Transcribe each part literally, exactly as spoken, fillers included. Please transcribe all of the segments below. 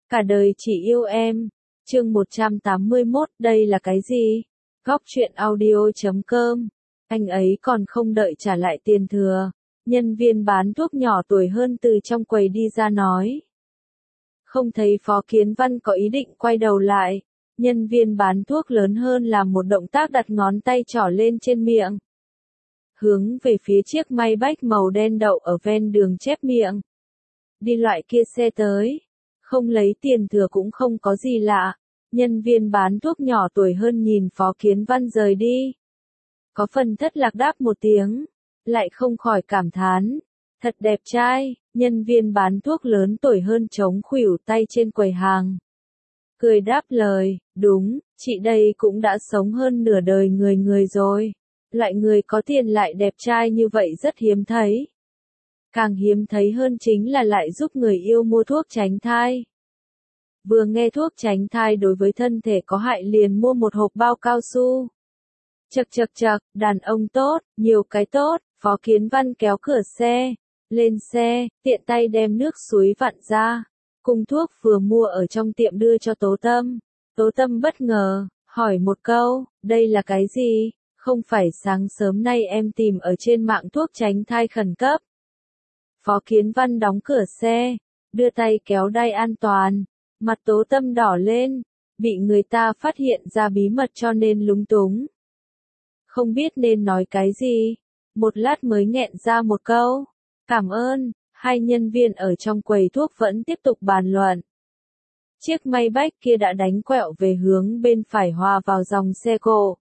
Cả đời chỉ yêu em. Chương một trăm tám mươi mốt, đây là cái gì? Góc truyện audio chấm com. Anh ấy còn không đợi trả lại tiền thừa. Nhân viên bán thuốc nhỏ tuổi hơn từ trong quầy đi ra nói. Không thấy Phó Kiến Văn có ý định quay đầu lại. Nhân viên bán thuốc lớn hơn làm một động tác đặt ngón tay trỏ lên trên miệng. Hướng về phía chiếc Maybach màu đen đậu ở ven đường chép miệng. Đi loại kia xe tới. Không lấy tiền thừa cũng không có gì lạ. Nhân viên bán thuốc nhỏ tuổi hơn nhìn Phó Kiến Văn rời đi. Có phần thất lạc đáp một tiếng. Lại không khỏi cảm thán. Thật đẹp trai. Nhân viên bán thuốc lớn tuổi hơn chống khuỷu tay trên quầy hàng. Cười đáp lời, đúng, chị đây cũng đã sống hơn nửa đời người người rồi. Loại người có tiền lại đẹp trai như vậy rất hiếm thấy. Càng hiếm thấy hơn chính là lại giúp người yêu mua thuốc tránh thai. Vừa nghe thuốc tránh thai đối với thân thể có hại liền mua một hộp bao cao su. Chậc chậc chậc, đàn ông tốt, nhiều cái tốt. Phó Kiến Văn kéo cửa xe, lên xe, tiện tay đem nước suối vặn ra. Cùng thuốc vừa mua ở trong tiệm đưa cho Tố Tâm. Tố Tâm bất ngờ, hỏi một câu, đây là cái gì? Không phải sáng sớm nay em tìm ở trên mạng thuốc tránh thai khẩn cấp. Phó Kiến Văn đóng cửa xe, đưa tay kéo đai an toàn. Mặt Tố Tâm đỏ lên, bị người ta phát hiện ra bí mật cho nên lúng túng. Không biết nên nói cái gì, một lát mới nghẹn ra một câu, cảm ơn. Hai nhân viên ở trong quầy thuốc vẫn tiếp tục bàn luận. Chiếc Maybach kia đã đánh quẹo về hướng bên phải hòa vào dòng xe cộ.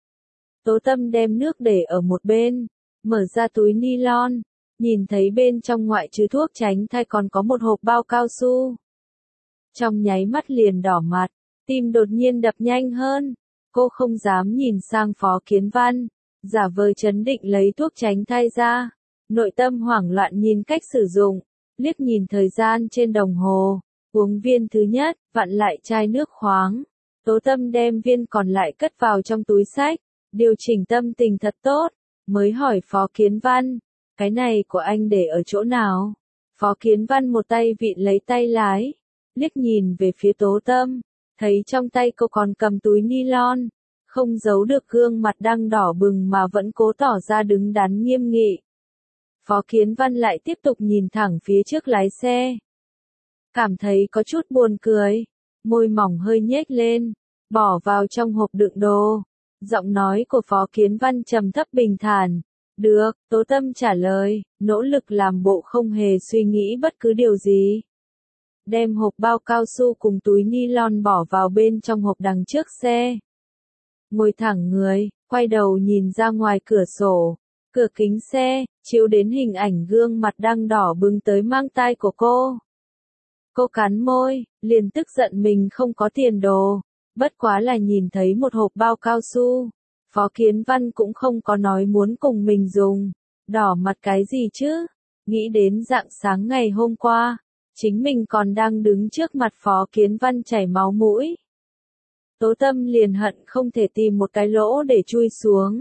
Tố Tâm đem nước để ở một bên, mở ra túi nylon, nhìn thấy bên trong ngoại trừ thuốc tránh thai còn có một hộp bao cao su. Trong nháy mắt liền đỏ mặt, tim đột nhiên đập nhanh hơn. Cô không dám nhìn sang Phó Kiến Văn, giả vờ trấn định lấy thuốc tránh thai ra. Nội tâm hoảng loạn nhìn cách sử dụng, liếc nhìn thời gian trên đồng hồ, uống viên thứ nhất, vặn lại chai nước khoáng. Tố Tâm đem viên còn lại cất vào trong túi xách, điều chỉnh tâm tình thật tốt, mới hỏi Phó Kiến Văn, cái này của anh để ở chỗ nào? Phó Kiến Văn một tay vịn lấy tay lái, liếc nhìn về phía Tố Tâm, thấy trong tay cô còn cầm túi nylon, không giấu được gương mặt đang đỏ bừng mà vẫn cố tỏ ra đứng đắn nghiêm nghị. Phó Kiến Văn lại tiếp tục nhìn thẳng phía trước lái xe. Cảm thấy có chút buồn cười, môi mỏng hơi nhếch lên, bỏ vào trong hộp đựng đồ. Giọng nói của Phó Kiến Văn trầm thấp bình thản. Được, Tố Tâm trả lời, nỗ lực làm bộ không hề suy nghĩ bất cứ điều gì. Đem hộp bao cao su cùng túi nylon bỏ vào bên trong hộp đằng trước xe. Ngồi thẳng người, quay đầu nhìn ra ngoài cửa sổ. Cửa kính xe, chiếu đến hình ảnh gương mặt đang đỏ bừng tới mang tai của cô. Cô cắn môi, liền tức giận mình không có tiền đồ. Bất quá là nhìn thấy một hộp bao cao su. Phó Kiến Văn cũng không có nói muốn cùng mình dùng. Đỏ mặt cái gì chứ? Nghĩ đến rạng sáng ngày hôm qua, chính mình còn đang đứng trước mặt Phó Kiến Văn chảy máu mũi. Tố Tâm liền hận không thể tìm một cái lỗ để chui xuống.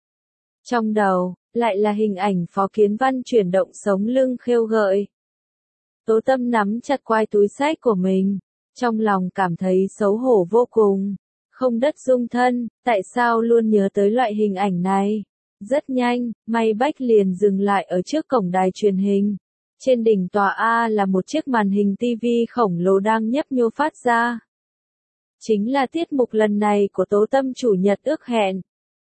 Trong đầu, lại là hình ảnh Phó Kiến Văn chuyển động sống lưng khêu gợi. Tố Tâm nắm chặt quai túi xách của mình, trong lòng cảm thấy xấu hổ vô cùng. Không đất dung thân, tại sao luôn nhớ tới loại hình ảnh này? Rất nhanh, Maybach liền dừng lại ở trước cổng đài truyền hình. Trên đỉnh tòa A là một chiếc màn hình tivi khổng lồ đang nhấp nhô phát ra. Chính là tiết mục lần này của Tố Tâm chủ nhật ước hẹn.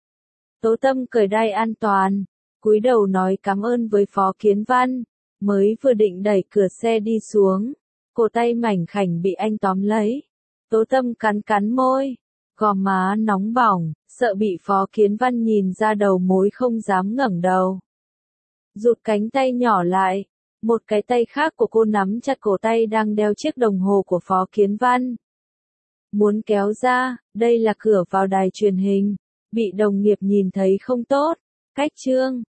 Tố Tâm cởi đai an toàn, cúi đầu nói cảm ơn với Phó Kiến Văn, mới vừa định đẩy cửa xe đi xuống, cổ tay mảnh khảnh bị anh tóm lấy. Tố Tâm cắn cắn môi, gò má nóng bỏng, sợ bị Phó Kiến Văn nhìn ra đầu mối không dám ngẩng đầu. Rụt cánh tay nhỏ lại, một cái tay khác của cô nắm chặt cổ tay đang đeo chiếc đồng hồ của Phó Kiến Văn. Muốn kéo ra, đây là cửa vào đài truyền hình. Bị đồng nghiệp nhìn thấy không tốt. Cách chương,